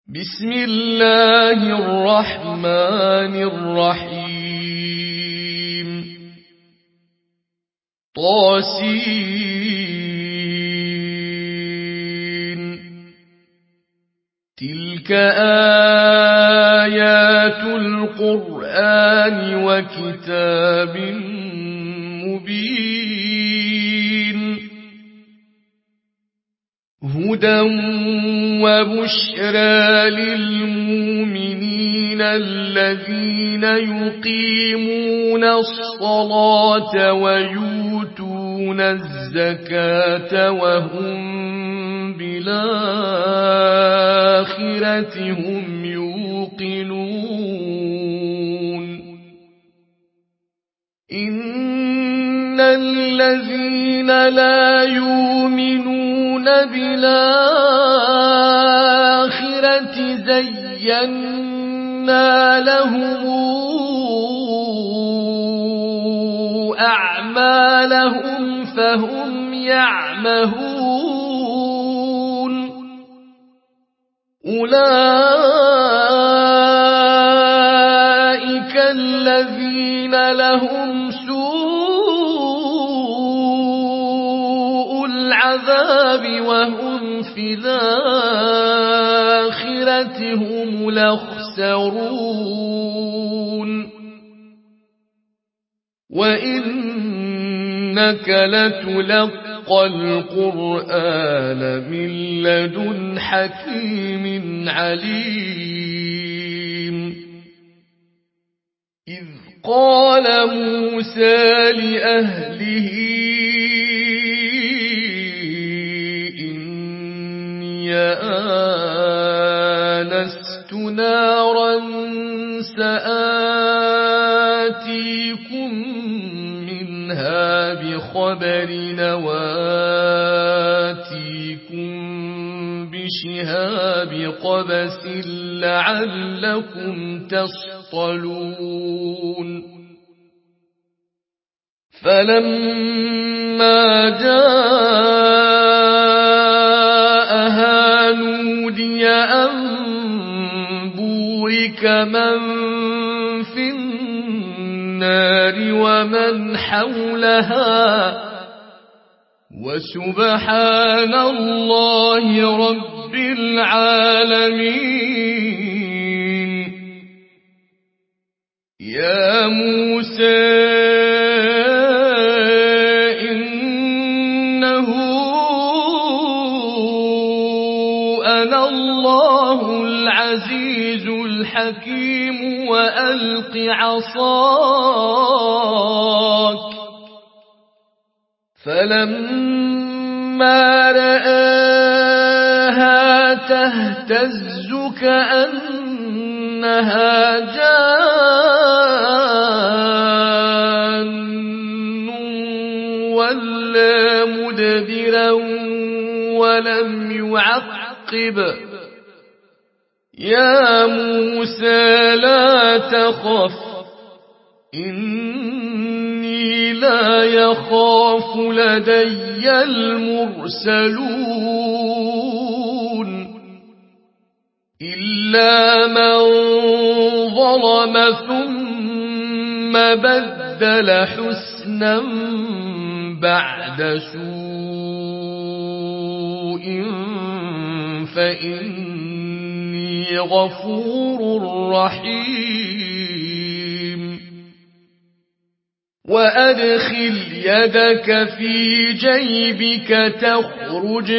بسم الله الرحمن الرحيم طاسين تلك آيات القرآن وكتاب مبين هدى وبشرى للمؤمنين الذين يقيمون الصلاة ويؤتون الزكاة وهم بالآخرة هم يوقنون إن الذين لا يؤمنون بالآخرة زينا لهم أعمالهم فهم يعمهون أولئك الذين لهم سوء العذاب وهم في الآخرة هم الأخسرون وإنك لتلقى القرآن من لدن حكيم عليم إذ قال موسى لأهله إني آنست نارا سآتيكم منها بخبر وآتيكم بشهاب قبس لعلكم تصطلون فلما جاءها نودي أن بورك من في النار ومن حولها وسبحان الله رب العالمين يا موسى إنه أنا الله العزيز الحكيم وألق عصاك فلما رآها تهتز كأنها جان ولا مدبرا ولم يعقب يا موسى لا تخف إني لا يخاف لدي المرسلون إلا من ظلم ثم بدل حسنا بعد سوء فإني غفور رحيم وأدخل يدك في جيبك تخرج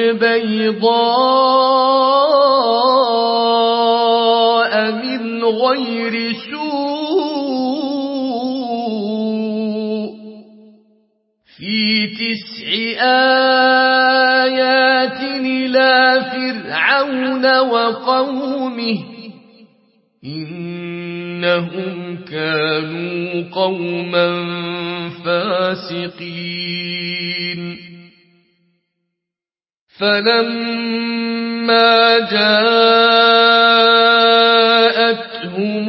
بيضاء من غير سوء في 9 آيات إلى فرعون وقومه إنهم كانوا قوما فاسقين فلما جاءتهم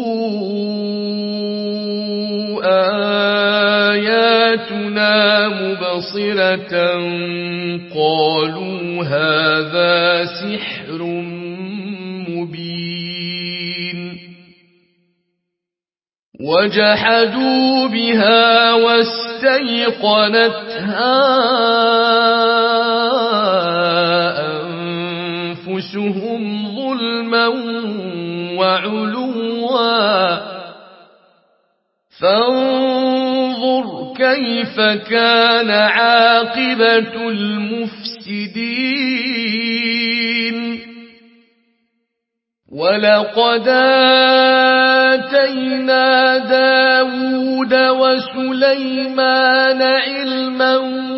آياتنا مبصرة قالوا هذا سحر مبين وجحدوا بها واستيقنتها أنفسهم ظلما وعلوا فانظر كيف كان عاقبة المفسدين ولقد آتينا داود وسليمان علما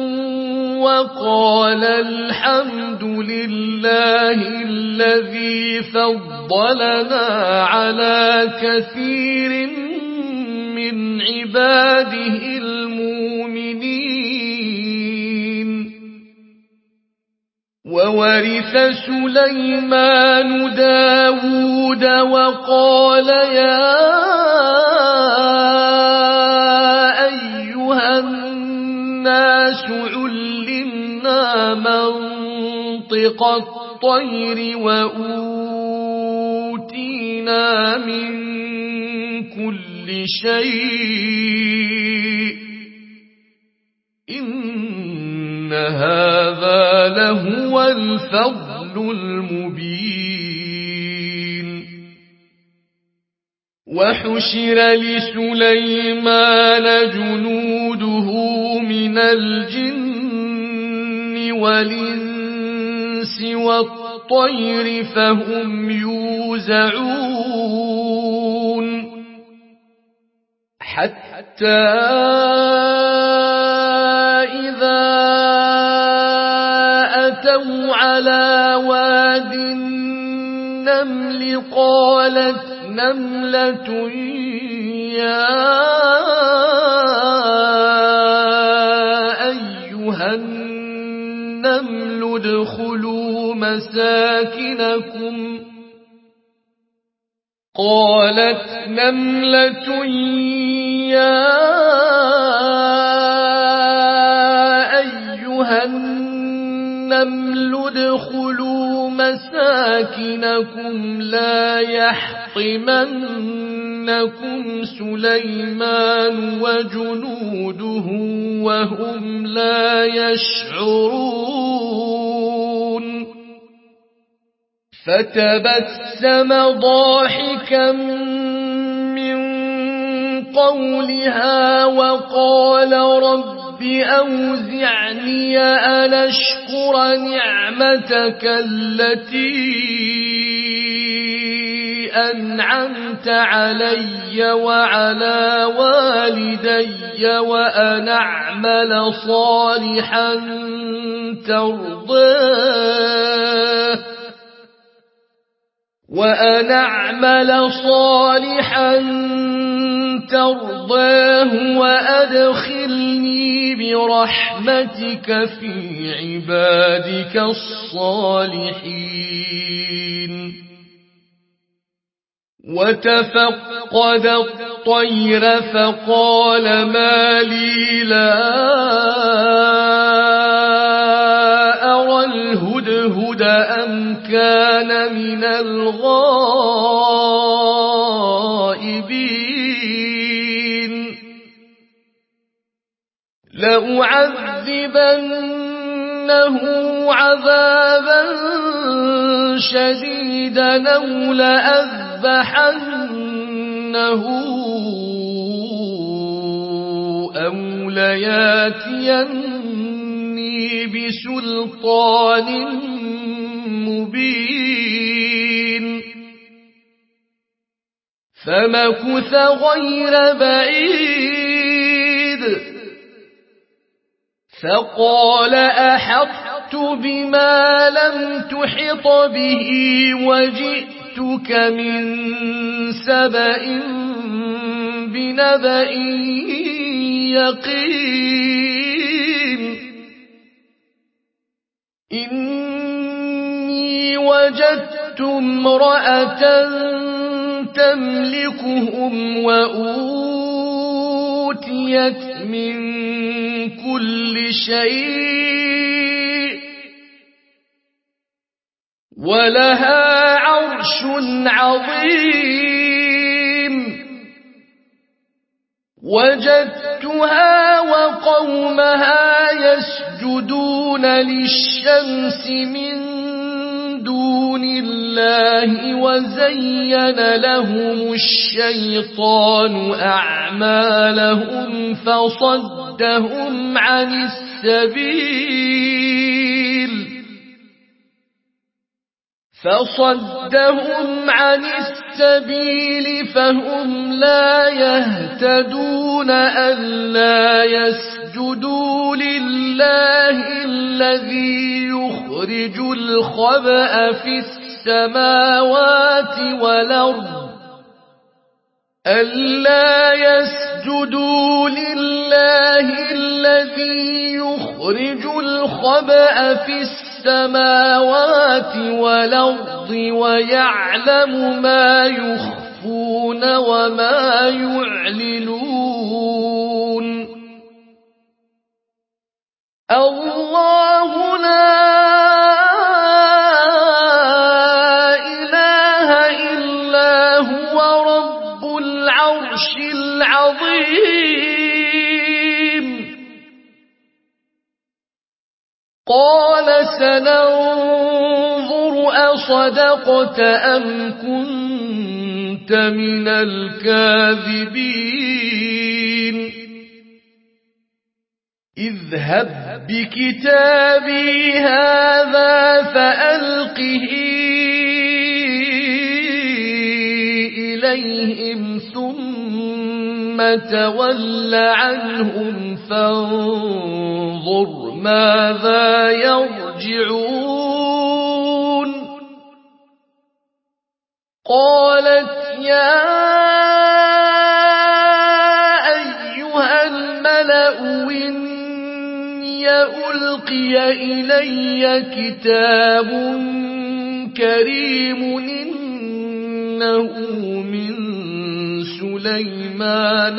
وقال الحمد لله الذي فضلنا على كثير من عباده المؤمنين وورث سليمان داود وقال يا أيها الناس علمنا منطق الطير وأوتينا من كل شيء إن هذا لهو الفضل المبين وحشر لسليمان جنوده من الجن والإنس والطير فهم يوزعون حتى إذا أتوا على واد النمل قالت نملة يا أيها النمل ادخلوا مساكنكم قالت نملة يا أيها النمل ادخلوا مساكنكم لا يحطمنكم سليمان وجنوده وهم لا يشعرون فتبسم ضاحكا من قولها وقال رب أوزعني أن أشكر نعمتك التي أنعمت علي وعلى والدي وأن أعمل صالحا ترضاه وأدخلني برحمتك في عبادك الصالحين وتفقد الطير فقال ما لي لا أرى الهدهد أم كان من الغائبين لأعذبنه عذابا شديدا أو لأذبحنه أو لياتيني بسلطان مبين فمكث غير بعيد فقال أحطت بما لم تحط به وجئتك من سبأ بنبأ يقين إني وجدت امرأة تملكهم وأوتيت من كل شيء ولها عرش عرش عظيم وجدتها وقومها يسجدون للشمس من دون الله وزين لهم الشيطان أعمالهم فصدهم عن السبيل فهم لا يهتدون ألا يسجدوا لله الذي يخرج الخبأ في السماوات والأرض ألا يسجدوا لله الذي يخرج الخبأ في السماوات والأرض ويعلم ما يخفون وما يعلنون الله لا إله إلا هو رب العرش العظيم قال سننظر أصدقت أم كنت من الكاذبين اذهب بكتابي هذا فألقه إليهم ثم تول عنهم فانظر ماذا يرجعون قالت يا أيها الملأ إني ألقي إلي كتاب كريم إنه من سليمان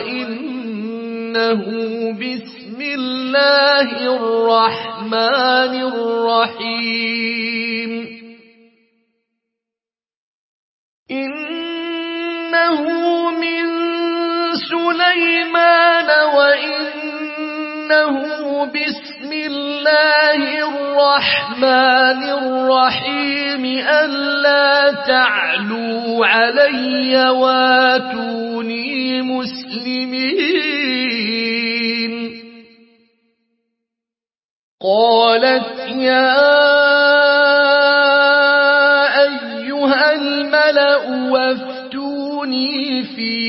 وإنه بسم الله الرحمن الرحيم إنه من سليمان وإنه بسم الله الرحمن الرحيم ألا تعلوا علي واتوني مسلمين قالت يا أيها الملأ وافتوني في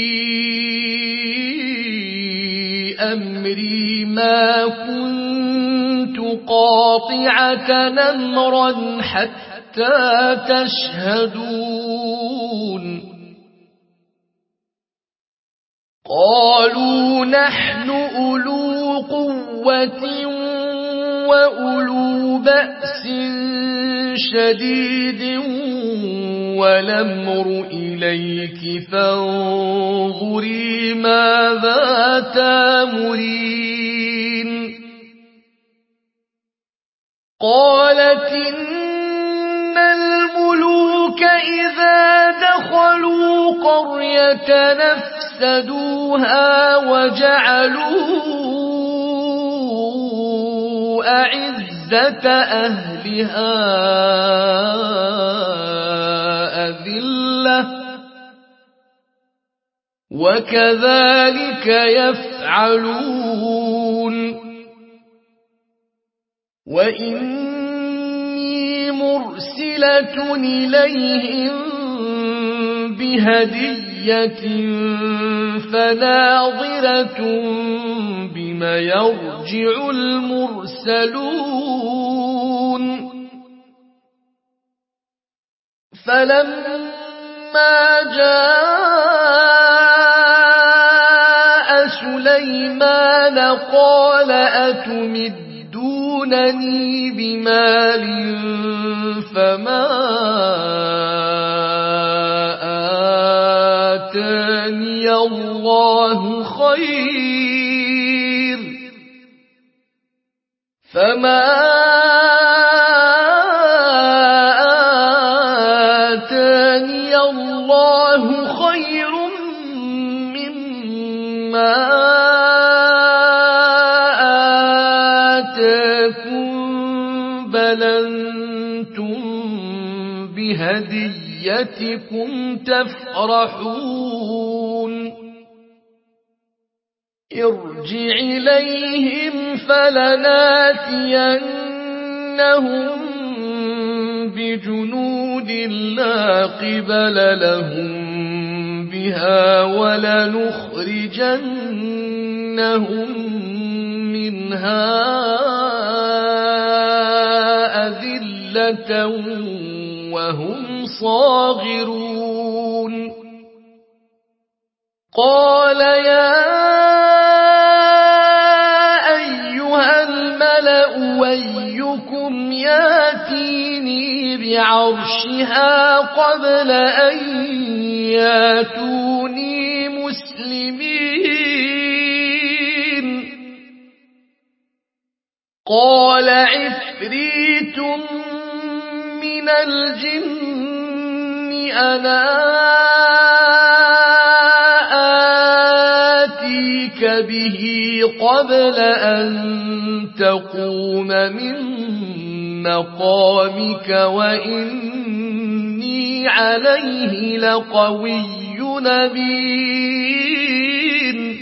أمري ما كنت قاطعة أمرا حتى تشهدون قالوا نحن أولو قوة وأولو بأس شديد والأمر إليك فانظري ماذا تأمرين قالت إن الملوك إذا دخلوا قرية نفسدوها وجعلوا أعزة أهلها أذلة وكذلك يفعلون وإني مرسلة إليهم بهدية فناظرة بم يرجع المرسلون فلما جاء سليمان قال أتمدونني بمال فما آتاني الله خير فما آتاني الله خير مما آتاكم بل أنتم بهديتكم تفرحون ارجع إليهم فلناتينهم بجنود لا قبل لهم بها ولنخرجنهم منها أذلة وهم صاغرون قال يا أيها الملأ أيكم ياتيني بعرشها قبل أن ياتوني مسلمين قال عفريت من الجن أنا آتيك به قبل أن تقوم من مقامك وإني عليه لقوي أمين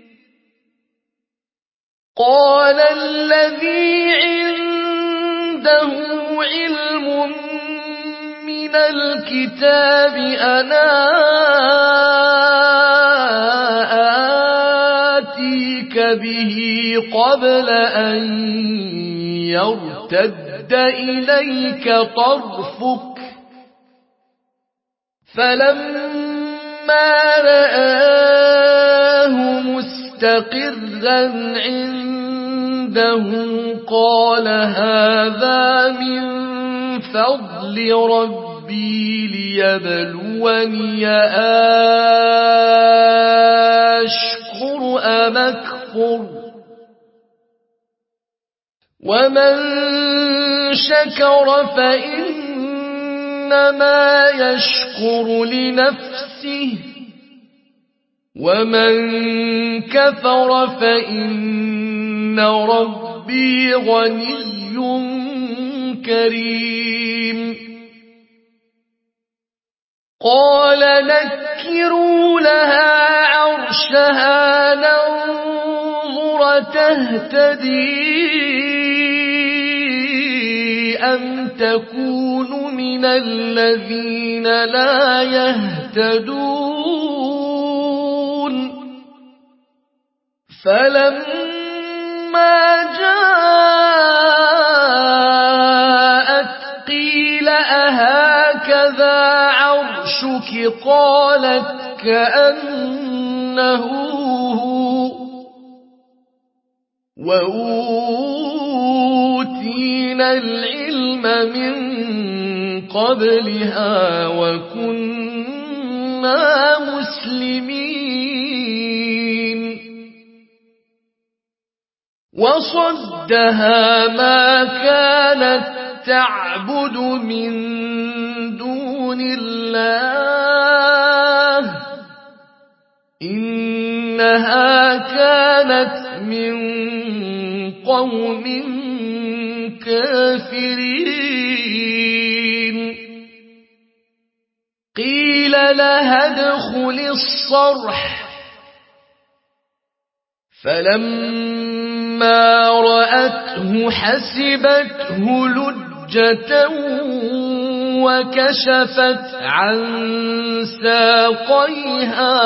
قال الذي عنده علم من الكتاب أنا آتيك به قبل أن يرتد إليك طرفك فلما رآه مستقرا عنده قال هذا من فضل ربي ليبلوني أشكر أم أكفر ومن شكر فإنما يشكر لنفسه ومن كفر فإن ربي غني كريم قال نكروا لها عرشها ننظر تهتدي أم تكون من الذين لا يهتدون فلما جاءت قيل أهكذا عرشك قالت كأنه هو وأوتينا العلم من قبلها وكنا مسلمين وصدها ما كانت تعبد من دون الله إنها كانت من قوم كافرين قيل لها ادخل الصرح فلما رأته حسبته لجة وكشفت عن ساقيها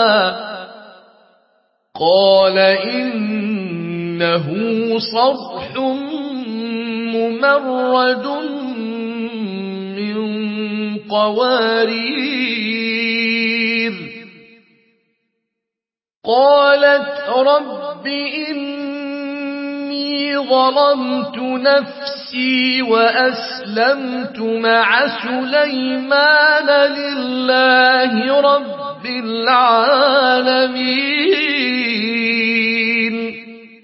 قال إنه صرح ممرد من قوارير قالت رب إني ظلمت نفسي وأسلمت مع سليمان لله رب العالمين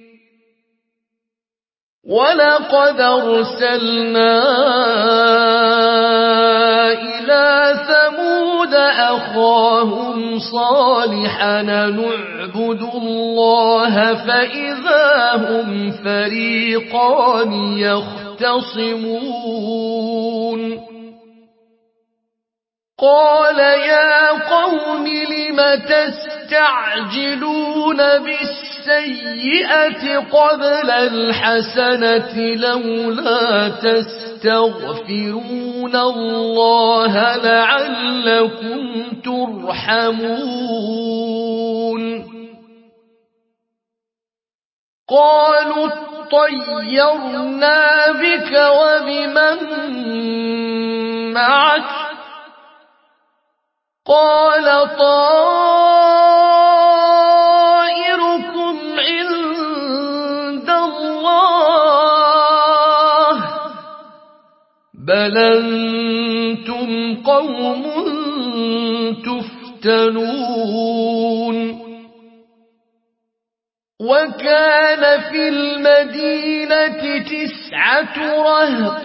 ولقد أرسلنا إلى ثمود وثمود أخاهم صالحا نعبد الله فإذا هم فريقان يختصمون قال يا قوم لم تستعجلون بالسيئة قبل الحسنة لولا تستغفرون الله لعلكم ترحمون قالوا اطيرنا بك وبمن معك قال طائركم عند الله بل أنتم قوم تفتنون وكان في المدينة 9 رهط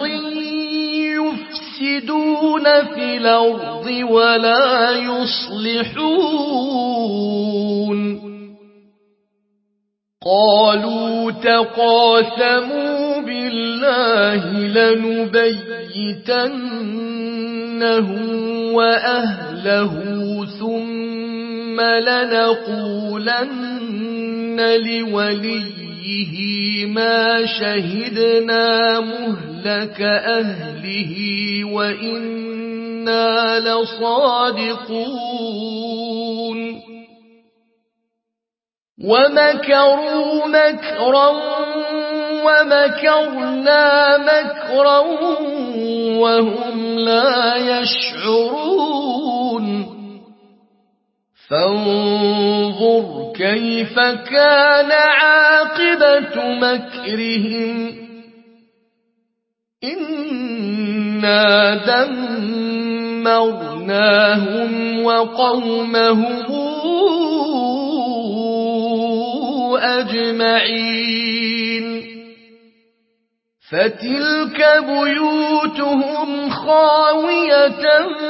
يفسدون في الأرض ولا يصلحون قالوا تقاسموا بالله لنبيتنه وأهله ثم لنقولن لوليه ما شهدنا مهلك أهله وإنا لصادقون ومكروا مكرا ومكرنا مكرا وهم لا يشعرون فانظر كيف كان عاقبة مكرهم إنا دمرناهم وقومهم أجمعين فتلك بيوتهم خاوية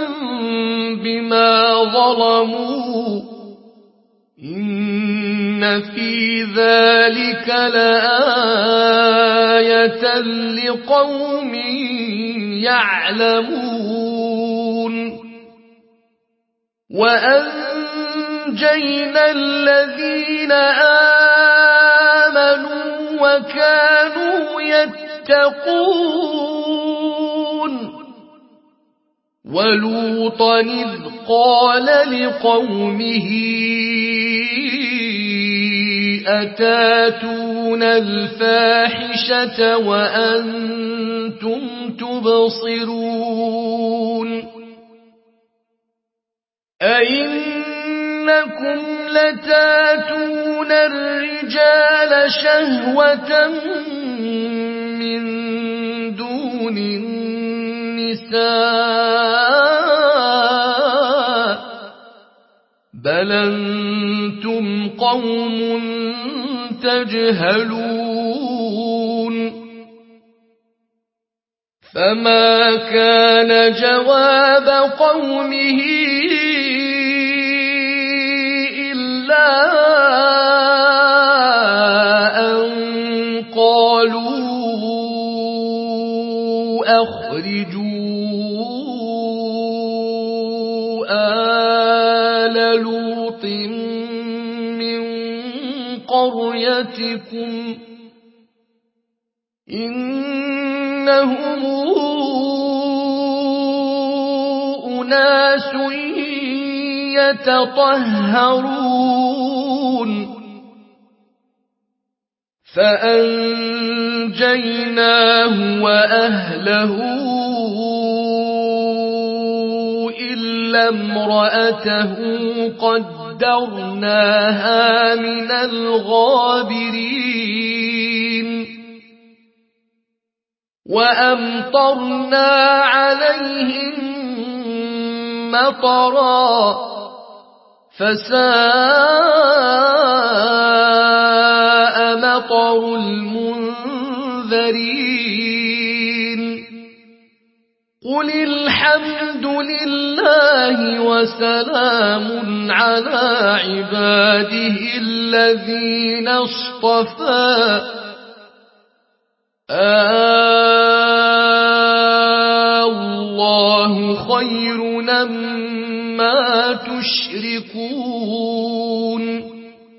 بما ظلموا إن في ذلك لآية لقوم يعلمون وأنجينا الذين آمنوا وكانوا يتقون ولوطا إذ قال لقومه أتاتون الفاحشة وأنتم تبصرون أئنكم لتاتون الرجال شهوة من دون النساء بل أنتم قوم تجهلون فما كان جواب قومه إلا أن قالوا أخرجوا آل لوط من قريتكم إنهم أناس يتطهرون فأنجيناه وأهله إلا امرأته قدرناها من الغابرين وأمطرنا عليهم مطرا فساء مطر المنذرين قل الحمد لله الله وسلام على عباده الذين اصطفى الله خير مما تشركون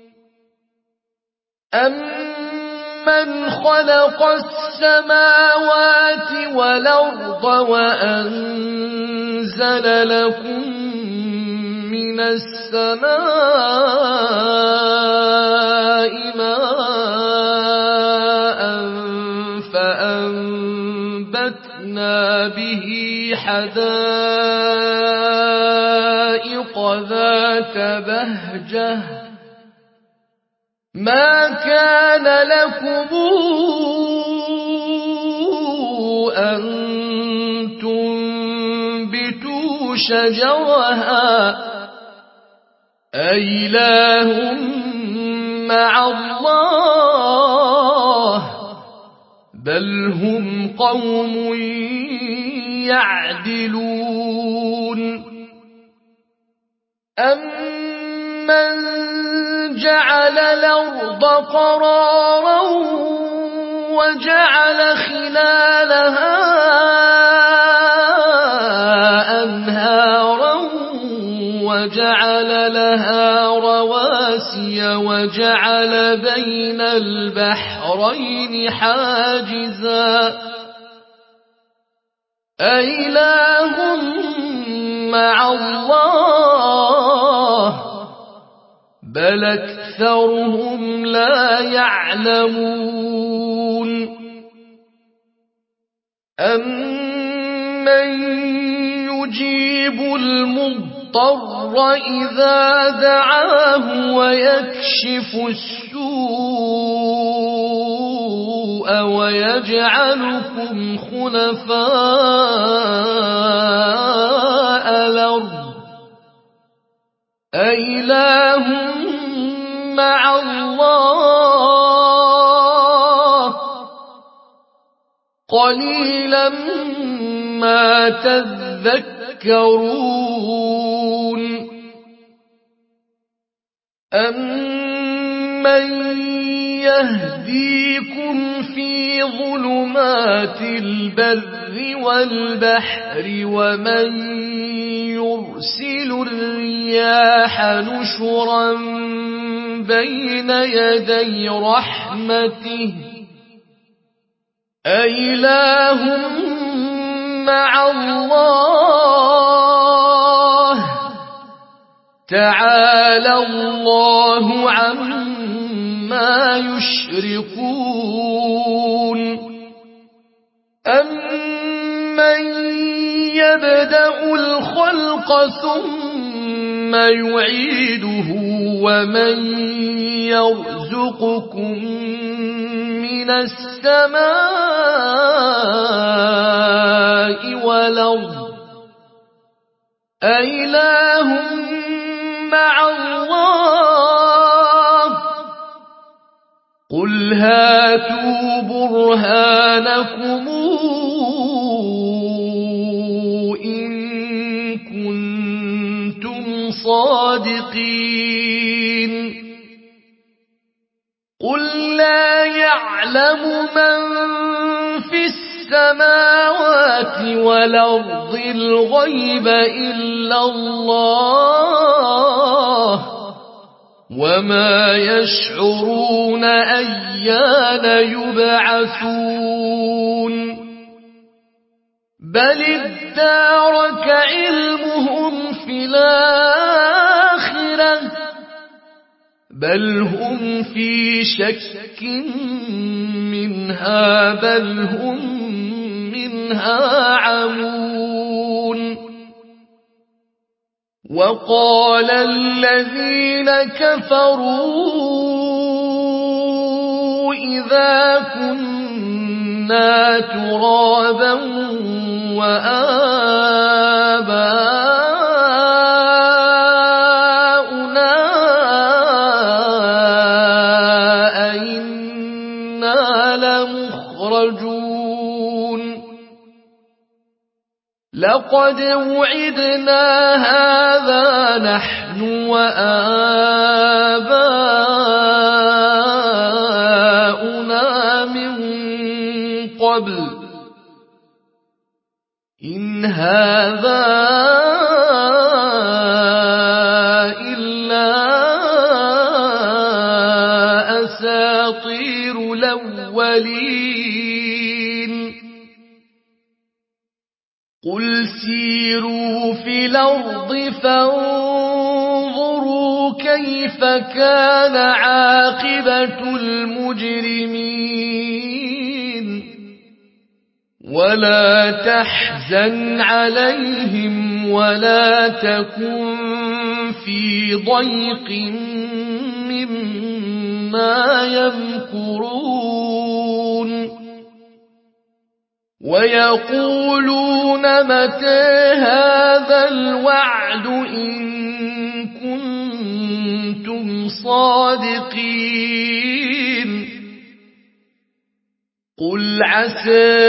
أمن خلق السماوات والأرض وأنزل لكم من السماء ماء فأنبتنا به حدائق ذات بهجة ما كان لكم أن تنبتوا شجرها أإله مع الله بل هم قوم يعدلون أمن جعل الأرض قرارا وجعل خلالها أنهارا وجعل لها رواسي وجعل بين البحرين حاجزا أإله مع الله بل أكثرهم لا يعلمون أمن يجيب المضطر إذا دعاه ويكشف السوء ويجعلكم خلفاء الأرض أإله مع الله قليلا ما تذكرون أمن يهديكم في ظلمات البر والبحر ومن يرسل الرياح نشرا بين يدي رحمته أإله مع الله تعالى الله عما يشركون أمن يبدأ الخلق ثم يعيده ومن يرزقكم من السماء والأرض أإله مع الله قل هاتوا برهانكم إن كنتم صادقين قل لا يعلم من في السماوات والأرض الغيب إلا الله وما يشعرون أيان يبعثون بل ادارك علمهم في الآخرة بل هم في شك منها بل هم منها عمون وقال الذين كفروا إذا كنا ترابا وآباؤنا أئنا لمخرجون لقد وعدنا هذا نحن وآباؤنا من قبل إن هذا إلا أساطير الأولين قل سيروا في الأرض فانظروا كيف كان عاقبة المجرمين ولا تحزن عليهم ولا تكن في ضيق مما يمكرون ويقولون متى هذا الوعد إن كنتم صادقين قل عسى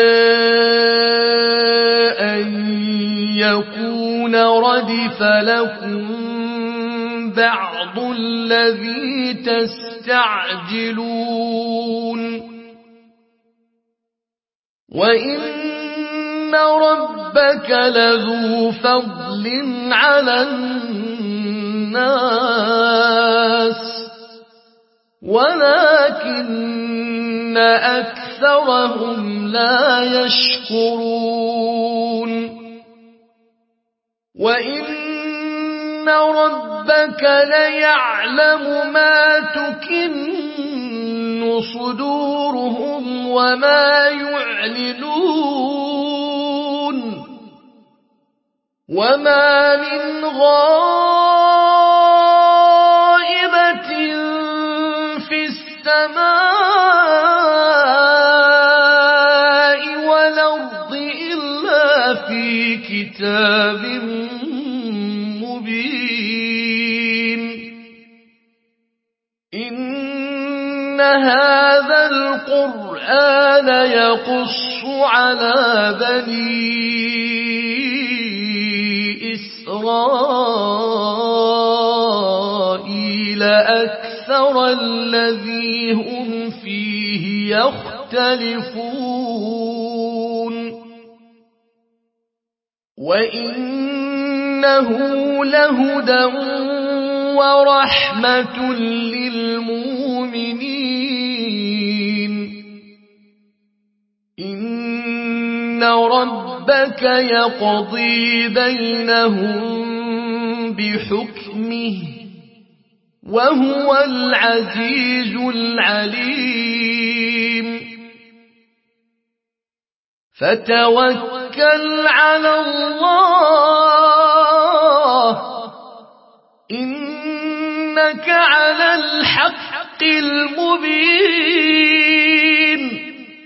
أن يكون ردف لكم بعض الذي تستعجلون وإن ربك لذو فضل على الناس ولكن أكثرهم لا يشكرون وإن ربك ليعلم ما تكن صدورهم وما يعلنون وما من غائبة في السماء والأرض إلا في كتاب مبين إن هذا القرآن يقص على بني إسرائيل أكثر الذي هم فيه يختلفون وإنه لهدى ورحمة للمؤمنين إن ربك يقضي بينهم بحكمه وهو العزيز العليم فتوكل على الله إنك على الحق المبين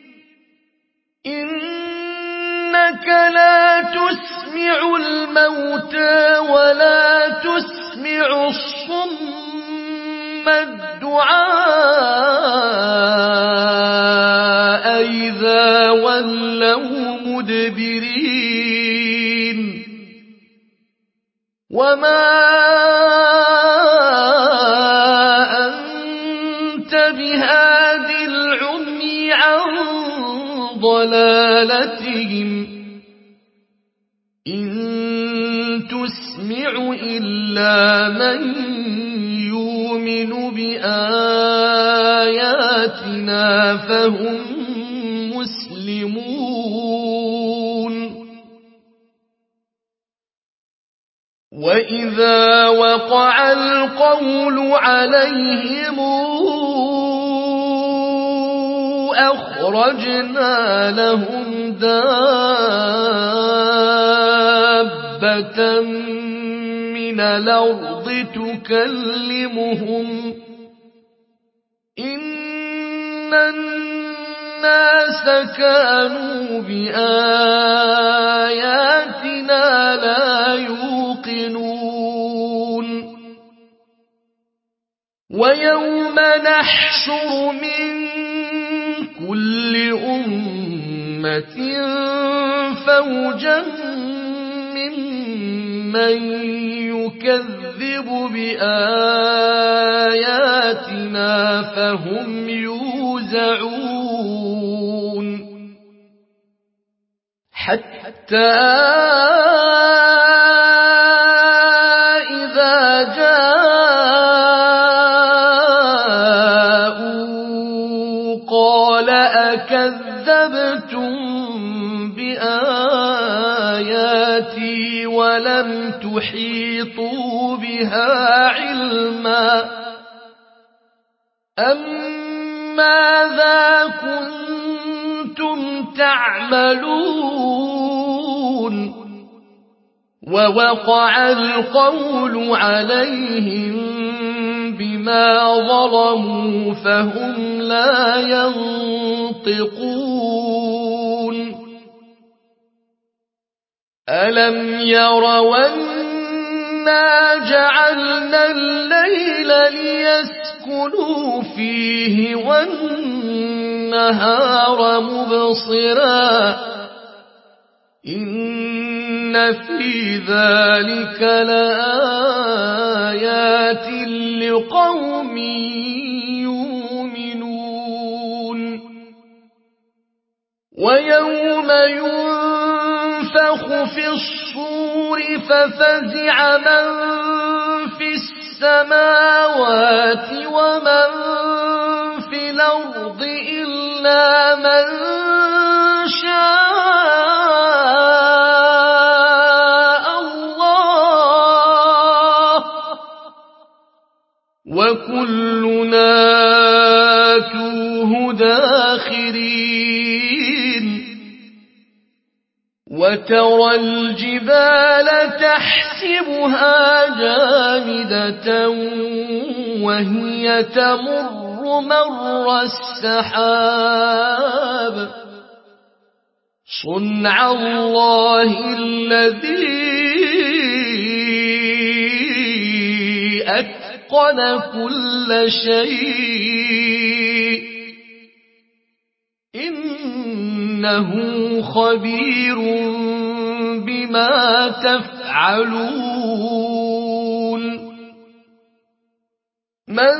إنك لا تسمع الموتى ولا تسمع الصم الدعاء إذا ولوا مدبرين وما أنت بهاد العمي عن ضلالتهم إن تسمع إلا من يؤمن بآياتنا فهم مسلمون وإذا وقع القول عليهم أخرجنا لهم دابة من الأرض تكلمهم إن الناس كانوا بآياتنا لا يوقنون ويوم نحشر من كل أمة فوجا من يكذب بآياتنا فهم يوزعون حتى إذا جاءوا قال أكذبتم بآياتي ولم تحيطوا بها علما أم ماذا كنتم تعملون ووقع القول عليهم بما ظلموا فهم لا ينطقون ألم يروا أنا جعلنا الليل ليسكنوا فيه والنهار مبصرا إن في ذلك لآيات لقوم يؤمنون ويوم ينفخ في الصور ففزع من في السماوات ومن في الأرض إلا من شاء الله وكلنا آتوه داخرين وترى الجبال تحسبها جامدة وهي تمر مر السحاب صنع الله الذي أتقن كل شيء إنه خبير بما تفعلون من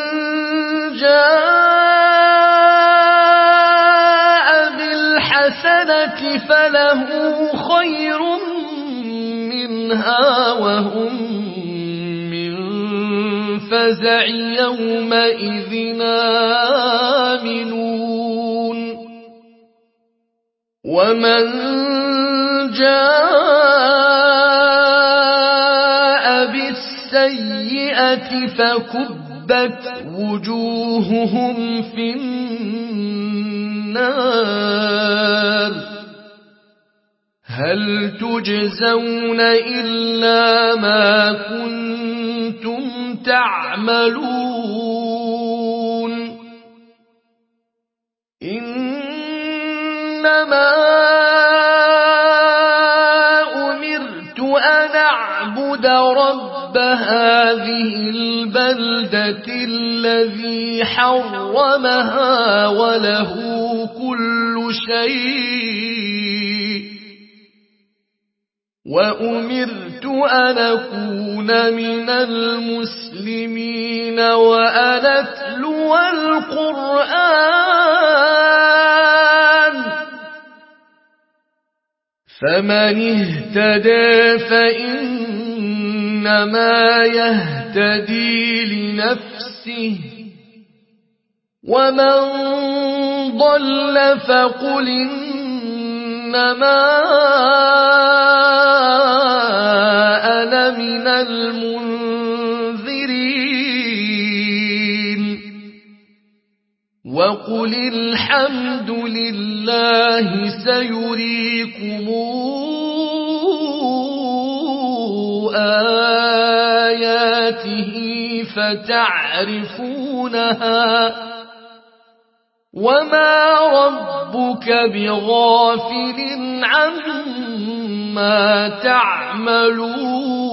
جاء بالحسنة فله خير منها وهم من فزع يومئذ آمنون ومن جاء بالسيئة فكبت وجوههم في النار هل تجزون إلا ما كنتم تعملون إنما أمرت أن أعبد رب هذه البلدة الذي حرمها وله كل شيء وأمرت أن أكون من المسلمين وأن أتلو القرآن فمن اهتدى فإنما يهتدي لنفسه ومن ضل فقل إنما أنا من المنذرين وقل الحمد لله سيريكم آياته فتعرفونها وما ربك بغافل عما تعملون